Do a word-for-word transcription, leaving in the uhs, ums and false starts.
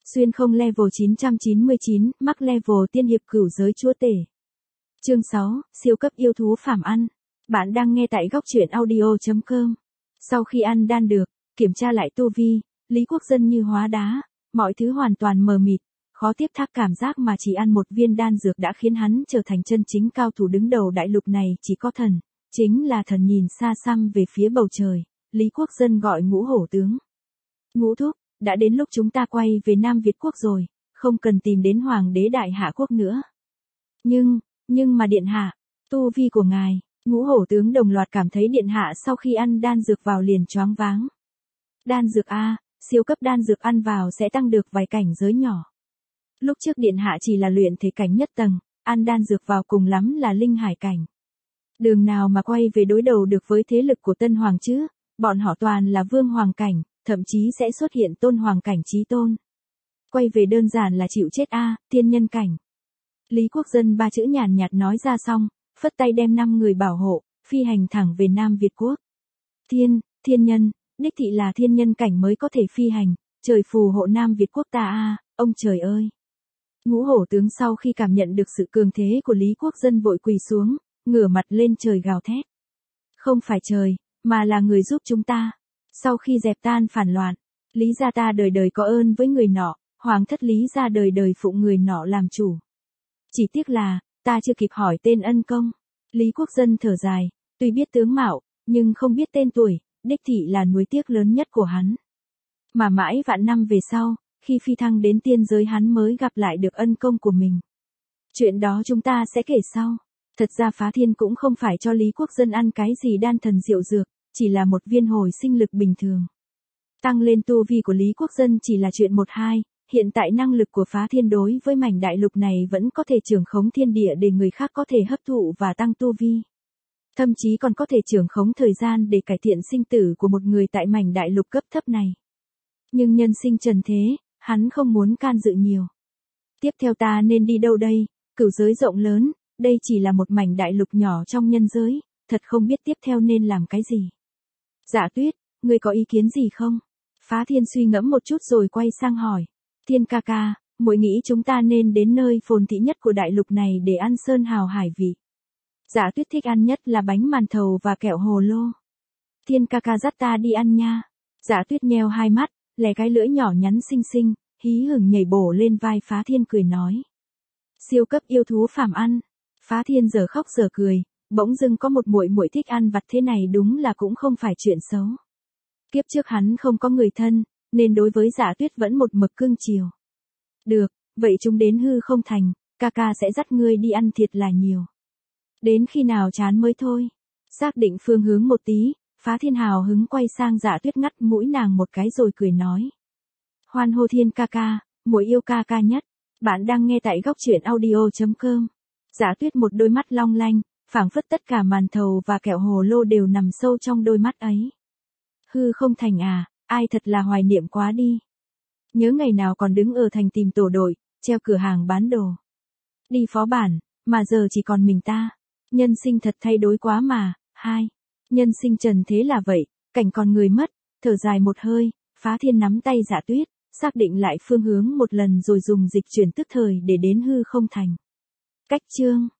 Xuyên không level chín trăm chín mươi chín, mắc level tiên hiệp cửu giới chúa tể. Chương sáu, siêu cấp yêu thú phàm ăn. Bạn đang nghe tại góc truyện audio chấm com. Sau khi ăn đan được, kiểm tra lại tu vi, Lý Quốc Dân như hóa đá, mọi thứ hoàn toàn mờ mịt, khó tiếp thác cảm giác mà chỉ ăn một viên đan dược đã khiến hắn trở thành chân chính cao thủ đứng đầu đại lục này, chỉ có thần, chính là thần nhìn xa xăm về phía bầu trời, Lý Quốc Dân gọi Ngũ Hổ tướng. Ngũ thúc, đã đến lúc chúng ta quay về Nam Việt quốc rồi, không cần tìm đến Hoàng đế Đại Hạ quốc nữa. Nhưng, nhưng mà điện hạ, tu vi của ngài, Ngũ Hổ tướng đồng loạt cảm thấy điện hạ sau khi ăn đan dược vào liền choáng váng. Đan dược a, siêu cấp đan dược ăn vào sẽ tăng được vài cảnh giới nhỏ. Lúc trước điện hạ chỉ là luyện thể cảnh nhất tầng, ăn đan dược vào cùng lắm là linh hải cảnh. Đường nào mà quay về đối đầu được với thế lực của Tân Hoàng chứ, bọn họ toàn là vương hoàng cảnh, thậm chí sẽ xuất hiện tôn hoàng cảnh chí tôn. Quay về đơn giản là chịu chết a, tiên nhân cảnh. Lý Quốc Dân ba chữ nhàn nhạt nói ra xong, phất tay đem năm người bảo hộ, phi hành thẳng về Nam Việt quốc. Thiên, thiên nhân, đích thị là thiên nhân cảnh mới có thể phi hành, trời phù hộ Nam Việt quốc ta a, ông trời ơi. Ngũ Hổ tướng sau khi cảm nhận được sự cường thế của Lý Quốc Dân vội quỳ xuống, ngửa mặt lên trời gào thét. Không phải trời, mà là người giúp chúng ta. Sau khi dẹp tan phản loạn, Lý gia ta đời đời có ơn với người nọ, hoàng thất Lý gia đời đời phụng người nọ làm chủ. Chỉ tiếc là, ta chưa kịp hỏi tên ân công. Lý Quốc Dân thở dài, tuy biết tướng mạo, nhưng không biết tên tuổi, đích thị là nuối tiếc lớn nhất của hắn. Mà mãi vạn năm về sau, khi phi thăng đến tiên giới hắn mới gặp lại được ân công của mình. Chuyện đó chúng ta sẽ kể sau. Thật ra Phá Thiên cũng không phải cho Lý Quốc Dân ăn cái gì đan thần diệu dược, chỉ là một viên hồi sinh lực bình thường. Tăng lên tu vi của Lý Quốc Dân chỉ là chuyện một hai, hiện tại năng lực của Phá Thiên đối với mảnh đại lục này vẫn có thể trưởng khống thiên địa để người khác có thể hấp thụ và tăng tu vi. Thậm chí còn có thể trưởng khống thời gian để cải thiện sinh tử của một người tại mảnh đại lục cấp thấp này. Nhưng nhân sinh trần thế, hắn không muốn can dự nhiều. Tiếp theo ta nên đi đâu đây? Cửu giới rộng lớn, đây chỉ là một mảnh đại lục nhỏ trong nhân giới, thật không biết tiếp theo nên làm cái gì. Dạ Tuyết, ngươi có ý kiến gì không? Phá Thiên suy ngẫm một chút rồi quay sang hỏi. Thiên ca ca, muội nghĩ chúng ta nên đến nơi phồn thị nhất của đại lục này để ăn sơn hào hải vị. Dạ Tuyết thích ăn nhất là bánh màn thầu và kẹo hồ lô. Thiên ca ca dắt ta đi ăn nha. Dạ Tuyết nheo hai mắt, lè cái lưỡi nhỏ nhắn xinh xinh, hí hửng nhảy bổ lên vai Phá Thiên cười nói. Siêu cấp yêu thú phàm ăn. Phá Thiên giờ khóc giờ cười, bỗng dưng có một muội muội thích ăn vặt thế này đúng là cũng không phải chuyện xấu. Kiếp trước hắn không có người thân, nên đối với Dạ Tuyết vẫn một mực cưng chiều. Được, vậy chúng đến hư không thành, ca ca sẽ dắt ngươi đi ăn thiệt là nhiều. Đến khi nào chán mới thôi. Xác định phương hướng một tí, Phá Thiên hào hứng quay sang Dạ Tuyết ngắt mũi nàng một cái rồi cười nói. Hoan hô Thiên ca ca, muội yêu ca ca nhất. Bạn đang nghe tại góc truyện audio chấm com. Dạ Tuyết một đôi mắt long lanh, phảng phất tất cả màn thầu và kẹo hồ lô đều nằm sâu trong đôi mắt ấy. Hư không thành à, ai thật là hoài niệm quá đi. Nhớ ngày nào còn đứng ở thành tìm tổ đội, treo cửa hàng bán đồ. Đi phó bản, mà giờ chỉ còn mình ta. Nhân sinh thật thay đổi quá mà. Hai. Nhân sinh trần thế là vậy, cảnh còn người mất, thở dài một hơi, Phá Thiên nắm tay Dạ Tuyết, xác định lại phương hướng một lần rồi dùng dịch chuyển tức thời để đến hư không thành. Cách chương